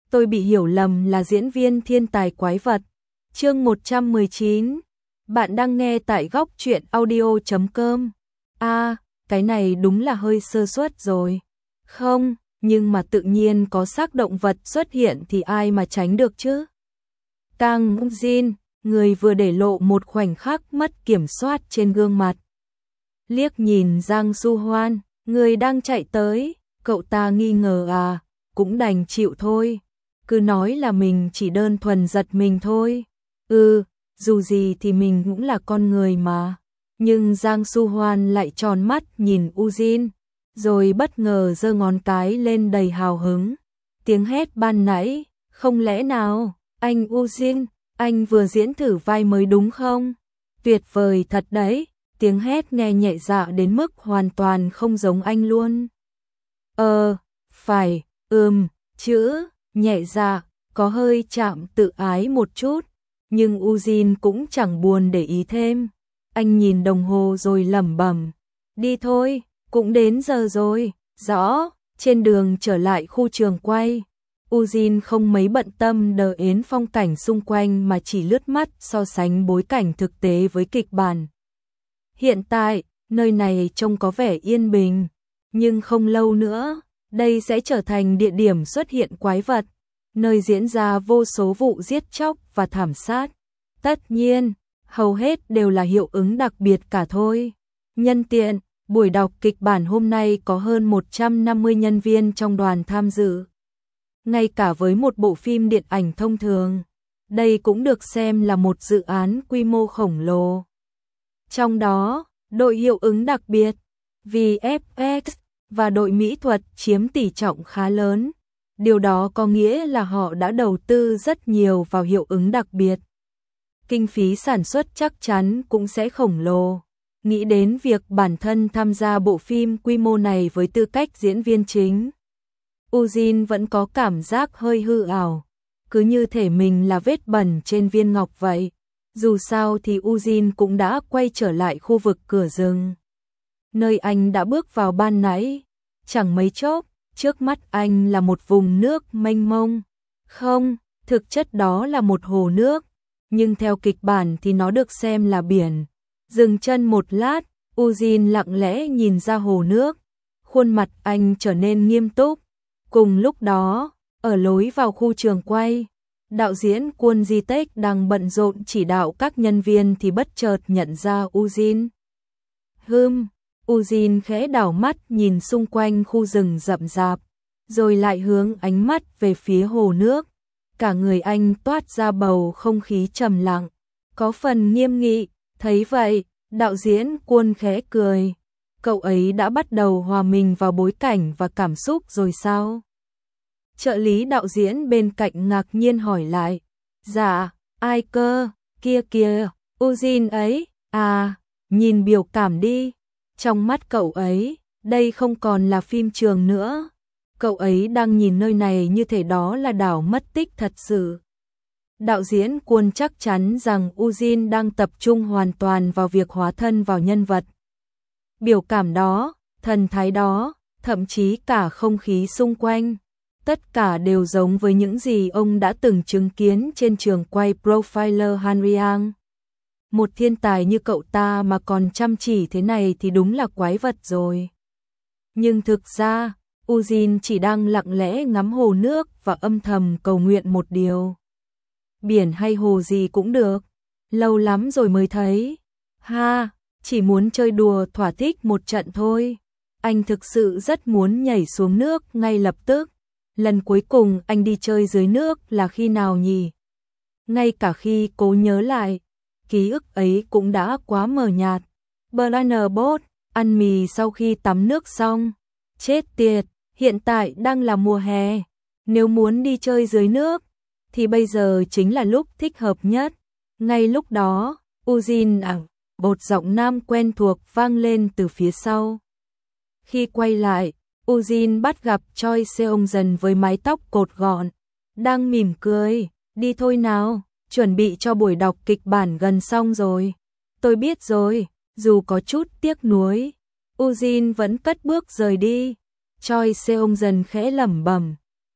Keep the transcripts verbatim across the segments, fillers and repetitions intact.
tôi bị hiểu lầm là diễn viên thiên tài quái vật. Chương một trăm mười chín. Bạn đang nghe tại góc truyện audio chấm com. A, à, cái này đúng là hơi sơ suất rồi. Không, nhưng mà tự nhiên có xác động vật xuất hiện thì ai mà tránh được chứ? Kang Jin, người vừa để lộ một khoảnh khắc mất kiểm soát trên gương mặt. Liếc nhìn Giang Su Hoan, người đang chạy tới, cậu ta nghi ngờ à, cũng đành chịu thôi. Cứ nói là mình chỉ đơn thuần giật mình thôi. Ừ, dù gì thì mình cũng là con người mà. Nhưng Giang Su Hoan lại tròn mắt nhìn Ujin, rồi bất ngờ giơ ngón cái lên đầy hào hứng. Tiếng hét ban nãy, không lẽ nào, anh Ujin, anh vừa diễn thử vai mới đúng không? Tuyệt vời thật đấy, tiếng hét nghe nhẹ dạ đến mức hoàn toàn không giống anh luôn. Ờ, phải, ừm, chữ, nhẹ dạ, có hơi chạm tự ái một chút, nhưng Ujin cũng chẳng buồn để ý thêm. Anh nhìn đồng hồ rồi lẩm bẩm, đi thôi, cũng đến giờ rồi. Rõ. Trên đường trở lại khu trường quay, Ujin không mấy bận tâm đờ ến phong cảnh xung quanh mà chỉ lướt mắt so sánh bối cảnh thực tế với kịch bản. Hiện tại, nơi này trông có vẻ yên bình, nhưng không lâu nữa, đây sẽ trở thành địa điểm xuất hiện quái vật, nơi diễn ra vô số vụ giết chóc và thảm sát. Tất nhiên, hầu hết đều là hiệu ứng đặc biệt cả thôi. Nhân tiện, buổi đọc kịch bản hôm nay có hơn một trăm năm mươi nhân viên trong đoàn tham dự. Ngay cả với một bộ phim điện ảnh thông thường, đây cũng được xem là một dự án quy mô khổng lồ. Trong đó, đội hiệu ứng đặc biệt, vê ép ích và đội mỹ thuật chiếm tỷ trọng khá lớn. Điều đó có nghĩa là họ đã đầu tư rất nhiều vào hiệu ứng đặc biệt. Kinh phí sản xuất chắc chắn cũng sẽ khổng lồ. Nghĩ đến việc bản thân tham gia bộ phim quy mô này với tư cách diễn viên chính, Ujin vẫn có cảm giác hơi hư ảo, cứ như thể mình là vết bẩn trên viên ngọc vậy. Dù sao thì Ujin cũng đã quay trở lại khu vực cửa rừng, nơi anh đã bước vào ban nãy. Chẳng mấy chốc, trước mắt anh là một vùng nước mênh mông. Không, thực chất đó là một hồ nước, nhưng theo kịch bản thì nó được xem là biển. Dừng chân một lát, Ujin lặng lẽ nhìn ra hồ nước, khuôn mặt anh trở nên nghiêm túc. Cùng lúc đó, ở lối vào khu trường quay, đạo diễn Kwon Ji-taek đang bận rộn chỉ đạo các nhân viên thì bất chợt nhận ra Ujin. Hừm, Ujin khẽ đảo mắt nhìn xung quanh khu rừng rậm rạp, rồi lại hướng ánh mắt về phía hồ nước. Cả người anh toát ra bầu không khí trầm lặng, có phần nghiêm nghị. Thấy vậy, đạo diễn Kwon khẽ cười. Cậu ấy đã bắt đầu hòa mình vào bối cảnh và cảm xúc rồi sao? Trợ lý đạo diễn bên cạnh ngạc nhiên hỏi lại. Dạ, ai cơ, kia kìa, Ujin ấy, à, nhìn biểu cảm đi. Trong mắt cậu ấy, đây không còn là phim trường nữa. Cậu ấy đang nhìn nơi này như thể đó là đảo mất tích thật sự. Đạo diễn Kwon chắc chắn rằng Ujin đang tập trung hoàn toàn vào việc hóa thân vào nhân vật. Biểu cảm đó, thần thái đó, thậm chí cả không khí xung quanh, tất cả đều giống với những gì ông đã từng chứng kiến trên trường quay Profiler Hanriang. Một thiên tài như cậu ta mà còn chăm chỉ thế này thì đúng là quái vật rồi. Nhưng thực ra, Ujin chỉ đang lặng lẽ ngắm hồ nước và âm thầm cầu nguyện một điều. Biển hay hồ gì cũng được, lâu lắm rồi mới thấy. Ha, chỉ muốn chơi đùa thỏa thích một trận thôi. Anh thực sự rất muốn nhảy xuống nước ngay lập tức. Lần cuối cùng anh đi chơi dưới nước là khi nào nhỉ? Ngay cả khi cố nhớ lại, ký ức ấy cũng đã quá mờ nhạt. Banana boat, ăn mì sau khi tắm nước xong. Chết tiệt, hiện tại đang là mùa hè. Nếu muốn đi chơi dưới nước, thì bây giờ chính là lúc thích hợp nhất. Ngay lúc đó, Ujin ảng, một giọng nam quen thuộc vang lên từ phía sau. Khi quay lại, Ujin bắt gặp Choi Seong-jeon với mái tóc cột gọn, đang mỉm cười. Đi thôi nào, chuẩn bị cho buổi đọc kịch bản gần xong rồi. Tôi biết rồi, dù có chút tiếc nuối, Ujin vẫn cất bước rời đi. Choi Seong-jeon khẽ lẩm bẩm,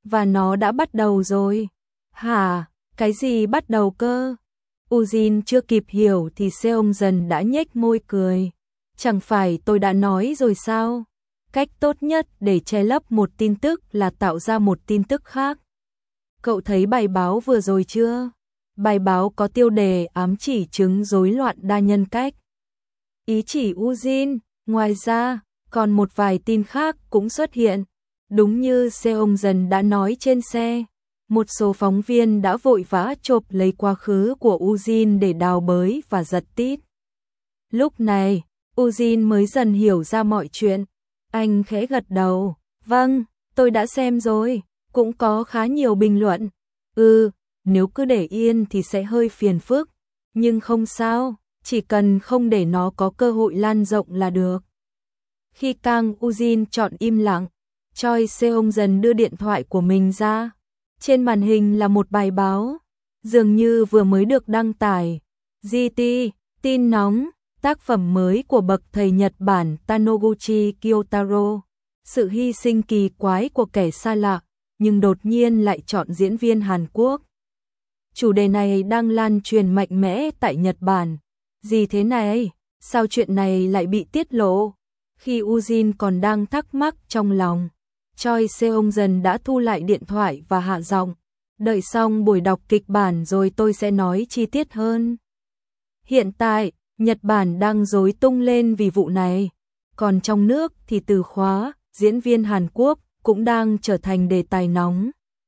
và nó đã bắt đầu rồi. Hả? Cái gì bắt đầu cơ? Ujin chưa kịp hiểu thì Seong dần đã nhếch môi cười. Chẳng phải tôi đã nói rồi sao? Cách tốt nhất để che lấp một tin tức là tạo ra một tin tức khác. Cậu thấy bài báo vừa rồi chưa? Bài báo có tiêu đề ám chỉ chứng rối loạn đa nhân cách. Ý chỉ Ujin, ngoài ra, còn một vài tin khác cũng xuất hiện. Đúng như Seong dần đã nói trên xe, một số phóng viên đã vội vã chộp lấy quá khứ của Ujin để đào bới và giật tít. Lúc này, Ujin mới dần hiểu ra mọi chuyện. Anh khẽ gật đầu. Vâng, tôi đã xem rồi, cũng có khá nhiều bình luận. Ừ, nếu cứ để yên thì sẽ hơi phiền phức, nhưng không sao, chỉ cần không để nó có cơ hội lan rộng là được. Khi Kang Ujin chọn im lặng, Choi Seong dần đưa điện thoại của mình ra. Trên màn hình là một bài báo, dường như vừa mới được đăng tải. giê tê, tin nóng, tác phẩm mới của bậc thầy Nhật Bản Tannoguchi Kyotaro. Sự hy sinh kỳ quái của kẻ xa lạ, nhưng đột nhiên lại chọn diễn viên Hàn Quốc. Chủ đề này đang lan truyền mạnh mẽ tại Nhật Bản. Gì thế này? Sao chuyện này lại bị tiết lộ? Khi Ujin còn đang thắc mắc trong lòng, Choi Seong dần đã thu lại điện thoại và hạ giọng. Đợi xong buổi đọc kịch bản rồi tôi sẽ nói chi tiết hơn. Hiện tại, Nhật Bản đang rối tung lên vì vụ này. Còn trong nước thì từ khóa, diễn viên Hàn Quốc cũng đang trở thành đề tài nóng.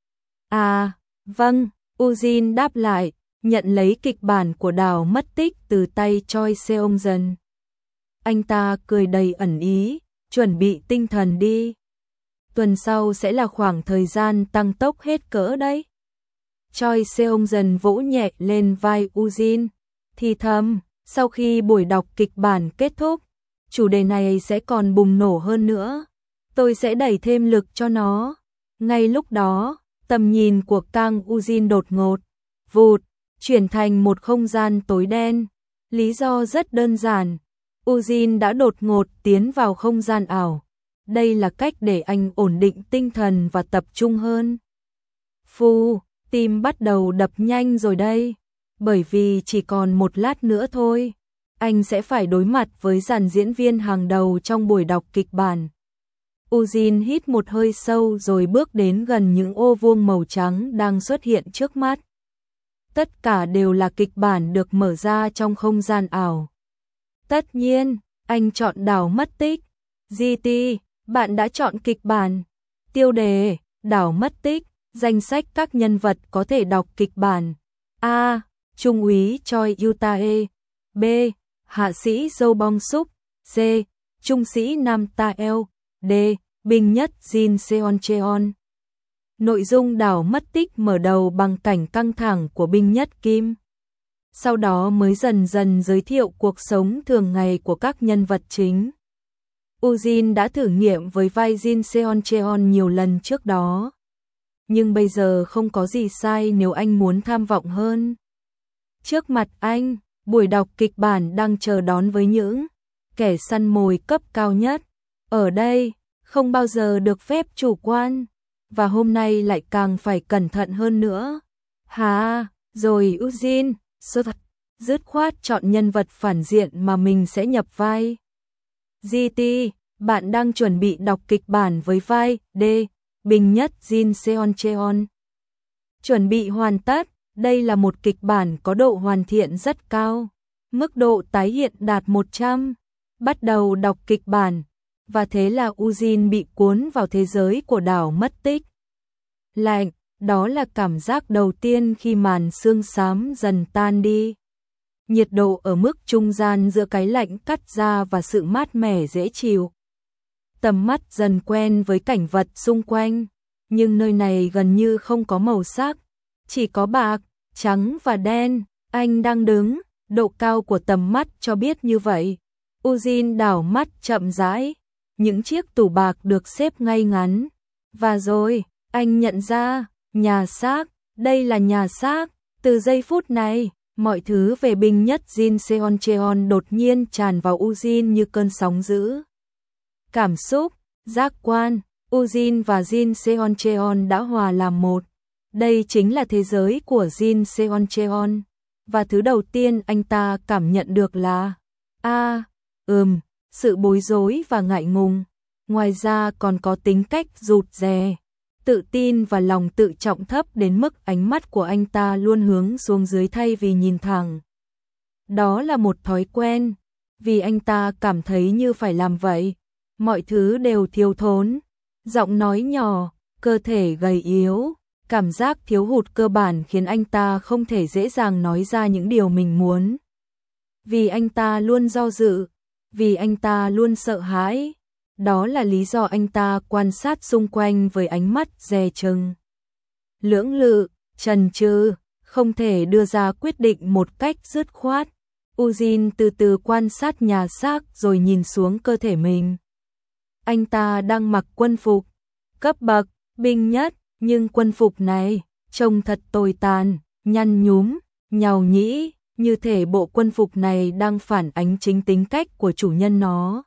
À, vâng, Ujin đáp lại, nhận lấy kịch bản của Đào mất tích từ tay Choi Seong dần. Anh ta cười đầy ẩn ý, chuẩn bị tinh thần đi. Tuần sau sẽ là khoảng thời gian tăng tốc hết cỡ đấy. Choi Seong dần vỗ nhẹ lên vai Ujin, thì thầm, sau khi buổi đọc kịch bản kết thúc, chủ đề này sẽ còn bùng nổ hơn nữa. Tôi sẽ đẩy thêm lực cho nó. Ngay lúc đó, tầm nhìn của Kang Ujin đột ngột, vụt, chuyển thành một không gian tối đen. Lý do rất đơn giản, Ujin đã đột ngột tiến vào không gian ảo. Đây là cách để anh ổn định tinh thần và tập trung hơn. Phu, tim bắt đầu đập nhanh rồi đây, bởi vì chỉ còn một lát nữa thôi, anh sẽ phải đối mặt với dàn diễn viên hàng đầu trong buổi đọc kịch bản. Ujin hít một hơi sâu rồi bước đến gần những ô vuông màu trắng đang xuất hiện trước mắt. Tất cả đều là kịch bản được mở ra trong không gian ảo. Tất nhiên, anh chọn Đảo mất tích. giê tê, bạn đã chọn kịch bản. Tiêu đề, Đảo mất tích, danh sách các nhân vật có thể đọc kịch bản. A. Trung úy Choi Utae. B. Hạ sĩ Jo Bong Suk. C. Trung sĩ Nam Ta El. D. Binh nhất Jin Seon Cheon. Nội dung Đảo mất tích mở đầu bằng cảnh căng thẳng của binh nhất Kim. Sau đó mới dần dần giới thiệu cuộc sống thường ngày của các nhân vật chính. Ujin đã thử nghiệm với vai Jin Seon Cheon nhiều lần trước đó. Nhưng bây giờ không có gì sai nếu anh muốn tham vọng hơn. Trước mặt anh, buổi đọc kịch bản đang chờ đón với những kẻ săn mồi cấp cao nhất. Ở đây, không bao giờ được phép chủ quan. Và hôm nay lại càng phải cẩn thận hơn nữa. Hà, rồi Ujin, dứt khoát chọn nhân vật phản diện mà mình sẽ nhập vai. giê tê, bạn đang chuẩn bị đọc kịch bản với vai D. Binh nhất Jin Seon Cheon. Chuẩn bị hoàn tất, đây là một kịch bản có độ hoàn thiện rất cao. Mức độ tái hiện đạt một trăm. Bắt đầu đọc kịch bản. Và thế là Ujin bị cuốn vào thế giới của Đảo mất tích. Lạnh, đó là cảm giác đầu tiên khi màn sương xám dần tan đi. Nhiệt độ ở mức trung gian giữa cái lạnh cắt da và sự mát mẻ dễ chịu. Tầm mắt dần quen với cảnh vật xung quanh, nhưng nơi này gần như không có màu sắc, chỉ có bạc, trắng và đen. Anh đang đứng, độ cao của tầm mắt cho biết như vậy. Ujin đảo mắt chậm rãi, những chiếc tủ bạc được xếp ngay ngắn. Và rồi, anh nhận ra, nhà xác, đây là nhà xác. Từ giây phút này, mọi thứ về binh nhất Jin Seon Cheon đột nhiên tràn vào Ujin như cơn sóng dữ. Cảm xúc, giác quan, Ujin và Jin Seoncheon đã hòa làm một. Đây chính là thế giới của Jin Seoncheon. Và thứ đầu tiên anh ta cảm nhận được là a à, ừm, sự bối rối và ngại ngùng. Ngoài ra còn có tính cách rụt rè, tự tin và lòng tự trọng thấp đến mức ánh mắt của anh ta luôn hướng xuống dưới thay vì nhìn thẳng. Đó là một thói quen, vì anh ta cảm thấy như phải làm vậy. Mọi thứ đều thiếu thốn, giọng nói nhỏ, cơ thể gầy yếu, cảm giác thiếu hụt cơ bản khiến anh ta không thể dễ dàng nói ra những điều mình muốn. Vì anh ta luôn do dự, vì anh ta luôn sợ hãi. Đó là lý do anh ta quan sát xung quanh với ánh mắt dè chừng, lưỡng lự, chần chừ, không thể đưa ra quyết định một cách dứt khoát. Ujin từ từ quan sát nhà xác rồi nhìn xuống cơ thể mình. Anh ta đang mặc quân phục cấp bậc binh nhất, nhưng quân phục này trông thật tồi tàn, nhăn nhúm, nhàu nhĩ, như thể bộ quân phục này đang phản ánh chính tính cách của chủ nhân nó.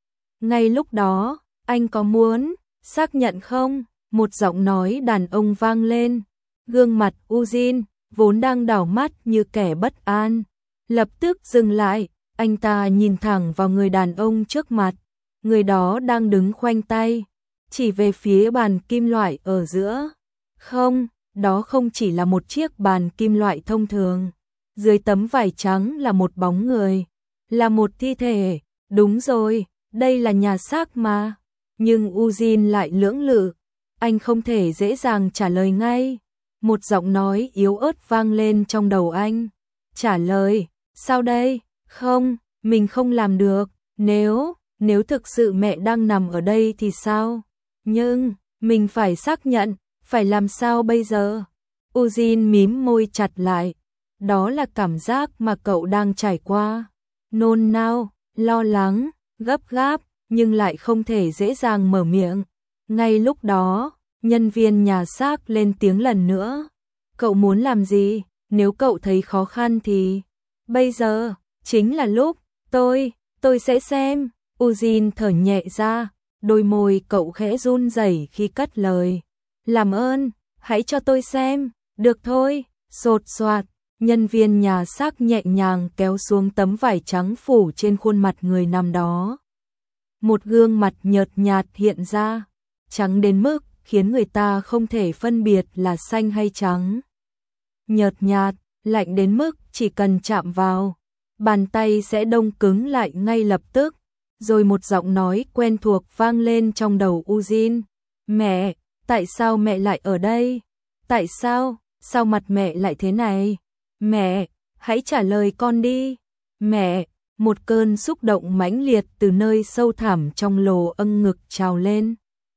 Ngay lúc đó, anh có muốn xác nhận không? Một giọng nói đàn ông vang lên. Gương mặt Ujin, vốn đang đảo mắt như kẻ bất an, lập tức dừng lại. Anh ta nhìn thẳng vào người đàn ông trước mặt. Người đó đang đứng khoanh tay, chỉ về phía bàn kim loại ở giữa. Không, đó không chỉ là một chiếc bàn kim loại thông thường. Dưới tấm vải trắng là một bóng người, là một thi thể. Đúng rồi, đây là nhà xác mà. Nhưng Ujin lại lưỡng lự, anh không thể dễ dàng trả lời ngay. Một giọng nói yếu ớt vang lên trong đầu anh. Trả lời, sao đây? Không, mình không làm được. Nếu, nếu thực sự mẹ đang nằm ở đây thì sao? Nhưng, mình phải xác nhận, phải làm sao bây giờ? Ujin mím môi chặt lại. Đó là cảm giác mà cậu đang trải qua. Nôn nao, lo lắng, gấp gáp, nhưng lại không thể dễ dàng mở miệng. Ngay lúc đó, nhân viên nhà xác lên tiếng lần nữa. Cậu muốn làm gì? Nếu cậu thấy khó khăn thì... Bây giờ, chính là lúc, tôi, tôi sẽ xem. Ujin thở nhẹ ra, đôi môi cậu khẽ run rẩy khi cất lời. Làm ơn, hãy cho tôi xem. Được thôi, sột soạt. Nhân viên nhà xác nhẹ nhàng kéo xuống tấm vải trắng phủ trên khuôn mặt người nằm đó. Một gương mặt nhợt nhạt hiện ra, trắng đến mức khiến người ta không thể phân biệt là xanh hay trắng. Nhợt nhạt, lạnh đến mức chỉ cần chạm vào, bàn tay sẽ đông cứng lại ngay lập tức. Rồi một giọng nói quen thuộc vang lên trong đầu Ujin. Mẹ, tại sao mẹ lại ở đây? Tại sao, sao mặt mẹ lại thế này? Mẹ, hãy trả lời con đi. Mẹ, một cơn xúc động mãnh liệt từ nơi sâu thẳm trong lồ âng ngực trào lên.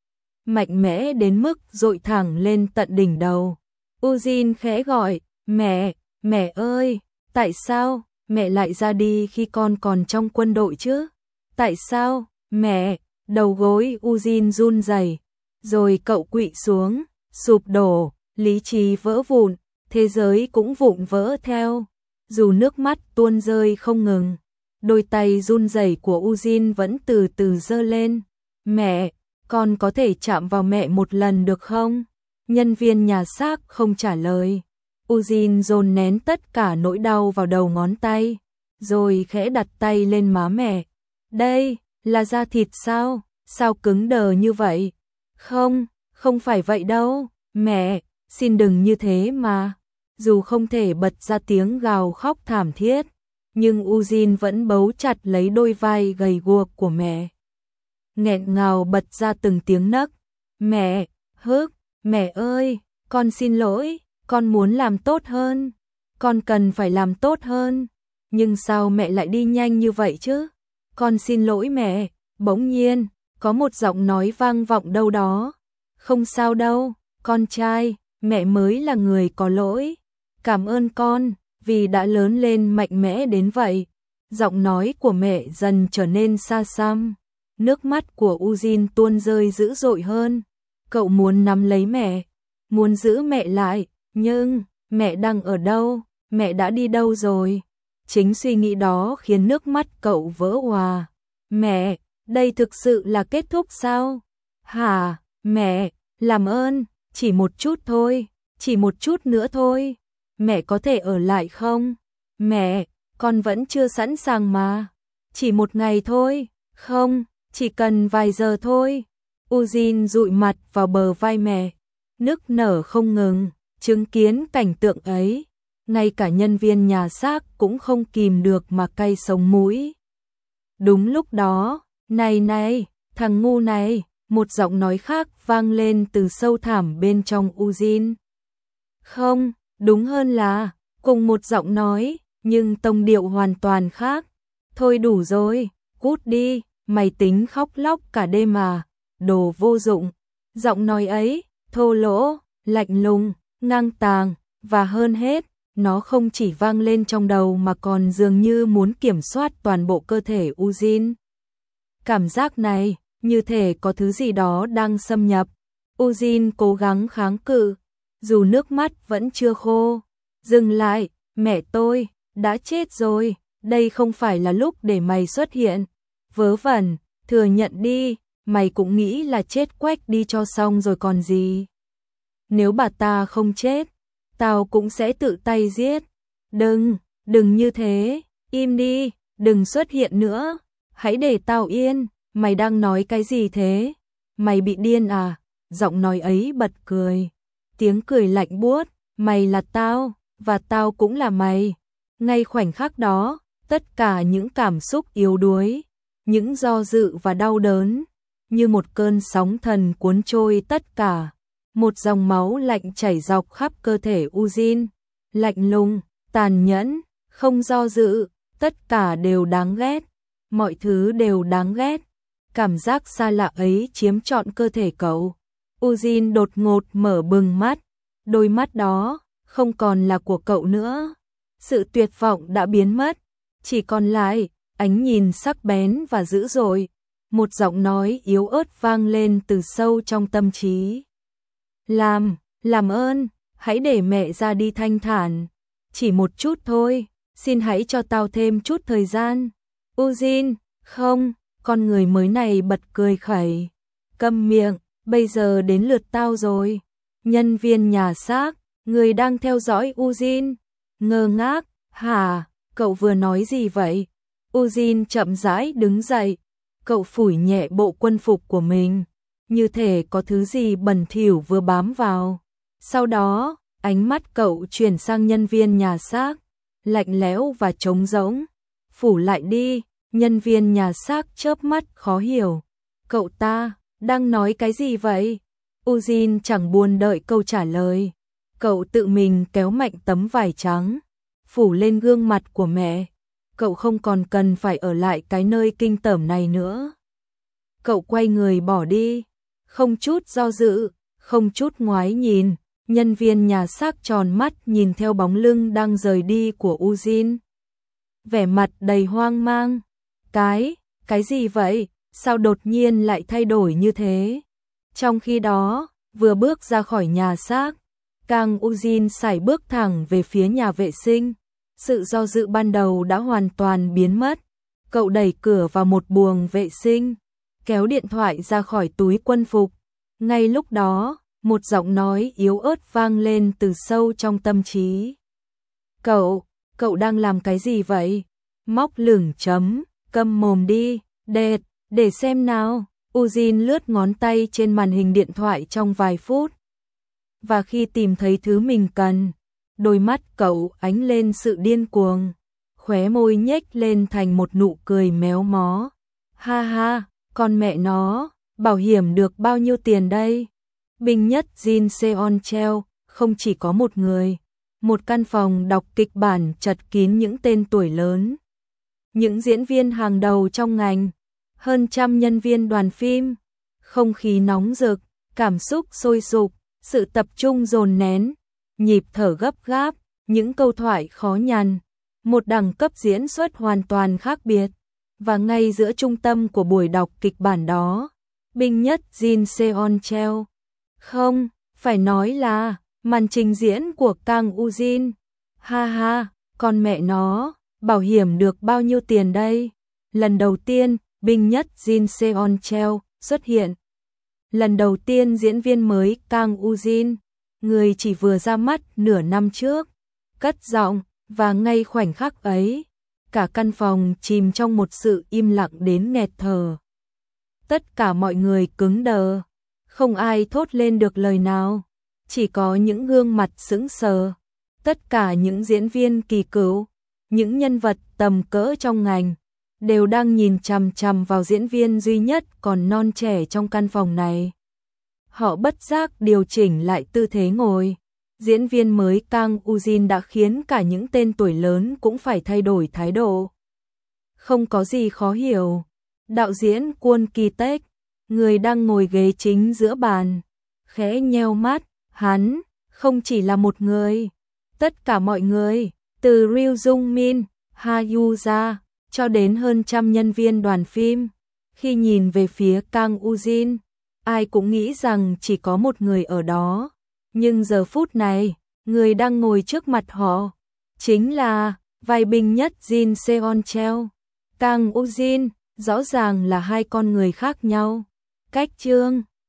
Mạnh mẽ đến mức dội thẳng lên tận đỉnh đầu. Ujin khẽ gọi, mẹ, mẹ ơi, tại sao mẹ lại ra đi khi con còn trong quân đội chứ? Tại sao, mẹ? Đầu gối Ujin run rẩy, rồi cậu quỵ xuống, sụp đổ, lý trí vỡ vụn, thế giới cũng vụn vỡ theo. Dù nước mắt tuôn rơi không ngừng, đôi tay run rẩy của Ujin vẫn từ từ giơ lên. Mẹ, con có thể chạm vào mẹ một lần được không? Nhân viên nhà xác không trả lời. Ujin dồn nén tất cả nỗi đau vào đầu ngón tay, rồi khẽ đặt tay lên má mẹ. Đây, là da thịt sao? Sao cứng đờ như vậy? Không, không phải vậy đâu. Mẹ, xin đừng như thế mà. Dù không thể bật ra tiếng gào khóc thảm thiết, nhưng Ujin vẫn bấu chặt lấy đôi vai gầy guộc của mẹ. Nghẹn ngào bật ra từng tiếng nấc. Mẹ, hức, mẹ ơi, con xin lỗi, con muốn làm tốt hơn. Con cần phải làm tốt hơn. Nhưng sao mẹ lại đi nhanh như vậy chứ? Con xin lỗi mẹ. Bỗng nhiên, có một giọng nói vang vọng đâu đó. Không sao đâu, con trai, mẹ mới là người có lỗi. Cảm ơn con, vì đã lớn lên mạnh mẽ đến vậy. Giọng nói của mẹ dần trở nên xa xăm. Nước mắt của Ujin tuôn rơi dữ dội hơn. Cậu muốn nắm lấy mẹ, muốn giữ mẹ lại, nhưng mẹ đang ở đâu? Mẹ đã đi đâu rồi? Chính suy nghĩ đó khiến nước mắt cậu vỡ òa. Mẹ, đây thực sự là kết thúc sao? Hả? Mẹ, làm ơn, chỉ một chút thôi, chỉ một chút nữa thôi. Mẹ có thể ở lại không? Mẹ, con vẫn chưa sẵn sàng mà. Chỉ một ngày thôi, không, chỉ cần vài giờ thôi. Ujin dụi mặt vào bờ vai mẹ, nức nở không ngừng, chứng kiến cảnh tượng ấy. Ngay cả nhân viên nhà xác cũng không kìm được mà cay sống mũi. Đúng lúc đó, này này, thằng ngu này, một giọng nói khác vang lên từ sâu thẳm bên trong Ujin. Không, đúng hơn là, cùng một giọng nói, nhưng tông điệu hoàn toàn khác. Thôi đủ rồi, cút đi, mày tính khóc lóc cả đêm mà, đồ vô dụng. Giọng nói ấy, thô lỗ, lạnh lùng, ngang tàng, và hơn hết, nó không chỉ vang lên trong đầu mà còn dường như muốn kiểm soát toàn bộ cơ thể Ujin. Cảm giác này, như thể có thứ gì đó đang xâm nhập. Ujin cố gắng kháng cự, dù nước mắt vẫn chưa khô. Dừng lại, mẹ tôi, đã chết rồi, đây không phải là lúc để mày xuất hiện. Vớ vẩn, thừa nhận đi, mày cũng nghĩ là chết quách đi cho xong rồi còn gì. Nếu bà ta không chết, tao cũng sẽ tự tay giết. Đừng, đừng như thế, im đi, đừng xuất hiện nữa, hãy để tao yên. Mày đang nói cái gì thế? Mày bị điên à? Giọng nói ấy bật cười. Tiếng cười lạnh buốt, mày là tao, và tao cũng là mày. Ngay khoảnh khắc đó, tất cả những cảm xúc yếu đuối, những do dự và đau đớn, như một cơn sóng thần cuốn trôi tất cả. Một dòng máu lạnh chảy dọc khắp cơ thể Ujin. Lạnh lùng, tàn nhẫn, không do dự, tất cả đều đáng ghét. Mọi thứ đều đáng ghét. Cảm giác xa lạ ấy chiếm trọn cơ thể cậu. Ujin đột ngột mở bừng mắt. Đôi mắt đó không còn là của cậu nữa. Sự tuyệt vọng đã biến mất. Chỉ còn lại ánh nhìn sắc bén và dữ dội. Một giọng nói yếu ớt vang lên từ sâu trong tâm trí. Làm, làm ơn, hãy để mẹ ra đi thanh thản. Chỉ một chút thôi, xin hãy cho tao thêm chút thời gian. Ujin, không, con người mới này bật cười khẩy. Câm miệng, bây giờ đến lượt tao rồi. Nhân viên nhà xác, người đang theo dõi Ujin. Ngơ ngác, hả, cậu vừa nói gì vậy? Ujin chậm rãi đứng dậy. Cậu phủi nhẹ bộ quân phục của mình, như thể có thứ gì bẩn thỉu vừa bám vào. Sau đó, ánh mắt cậu chuyển sang nhân viên nhà xác, lạnh lẽo và trống rỗng. Phủ lại đi, nhân viên nhà xác chớp mắt khó hiểu. Cậu ta, đang nói cái gì vậy? Ujin chẳng buồn đợi câu trả lời. Cậu tự mình kéo mạnh tấm vải trắng, phủ lên gương mặt của mẹ. Cậu không còn cần phải ở lại cái nơi kinh tởm này nữa. Cậu quay người bỏ đi, không chút do dự, không chút ngoái nhìn. Nhân viên nhà xác tròn mắt nhìn theo bóng lưng đang rời đi của Ujin. Vẻ mặt đầy hoang mang. Cái, cái gì vậy? Sao đột nhiên lại thay đổi như thế? Trong khi đó, vừa bước ra khỏi nhà xác, Kang Ujin sải bước thẳng về phía nhà vệ sinh. Sự do dự ban đầu đã hoàn toàn biến mất. Cậu đẩy cửa vào một buồng vệ sinh, kéo điện thoại ra khỏi túi quân phục. Ngay lúc đó, một giọng nói yếu ớt vang lên từ sâu trong tâm trí. Cậu, cậu đang làm cái gì vậy? Móc lửng chấm, câm mồm đi, đệt, để xem nào. Ujin lướt ngón tay trên màn hình điện thoại trong vài phút. Và khi tìm thấy thứ mình cần, đôi mắt cậu ánh lên sự điên cuồng, khóe môi nhếch lên thành một nụ cười méo mó. Ha ha, con mẹ nó, bảo hiểm được bao nhiêu tiền đây? Binh nhất Jin Seoncheo không chỉ có một người, một căn phòng đọc kịch bản chật kín những tên tuổi lớn, những diễn viên hàng đầu trong ngành, hơn trăm nhân viên đoàn phim, không khí nóng rực, cảm xúc sôi sục, sự tập trung dồn nén, nhịp thở gấp gáp, những câu thoại khó nhằn, một đẳng cấp diễn xuất hoàn toàn khác biệt. Và ngay giữa trung tâm của buổi đọc kịch bản đó, binh nhất Jin Seoncheo, không, phải nói là màn trình diễn của Kang Ujin. Ha ha, con mẹ nó, bảo hiểm được bao nhiêu tiền đây? Lần đầu tiên, binh nhất Jin Seoncheo xuất hiện Lần đầu tiên diễn viên mới Kang Ujin, người chỉ vừa ra mắt nửa năm trước, cất giọng, và ngay khoảnh khắc ấy, cả căn phòng chìm trong một sự im lặng đến nghẹt thở. Tất cả mọi người cứng đờ, không ai thốt lên được lời nào, chỉ có những gương mặt sững sờ. Tất cả những diễn viên kỳ cựu, những nhân vật tầm cỡ trong ngành, đều đang nhìn chằm chằm vào diễn viên duy nhất còn non trẻ trong căn phòng này. Họ bất giác điều chỉnh lại tư thế ngồi. Diễn viên mới Kang Ujin đã khiến cả những tên tuổi lớn cũng phải thay đổi thái độ. Không có gì khó hiểu. Đạo diễn Kwon Ki-taek, người đang ngồi ghế chính giữa bàn, khẽ nheo mắt, hắn không chỉ là một người. Tất cả mọi người, từ Ryu Jung Min, Ha Yu ra, cho đến hơn trăm nhân viên đoàn phim, khi nhìn về phía Kang Ujin, ai cũng nghĩ rằng chỉ có một người ở đó. Nhưng giờ phút này, người đang ngồi trước mặt họ chính là vai binh nhất Jin Seon Cheo, Kang Ujin. Rõ ràng là hai con người khác nhau. Cách chương